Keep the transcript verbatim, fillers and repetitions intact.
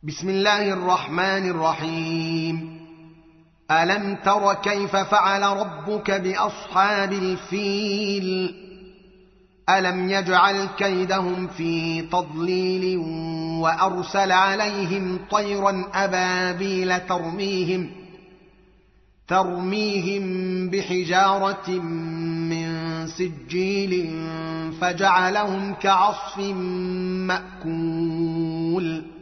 بسم الله الرحمن الرحيم ألم تر كيف فعل ربك بأصحاب الفيل ألم يجعل كيدهم في تضليل وأرسل عليهم طيرا أبابيل ترميهم, ترميهم بحجارة من سجيل فجعلهم كعصف مأكول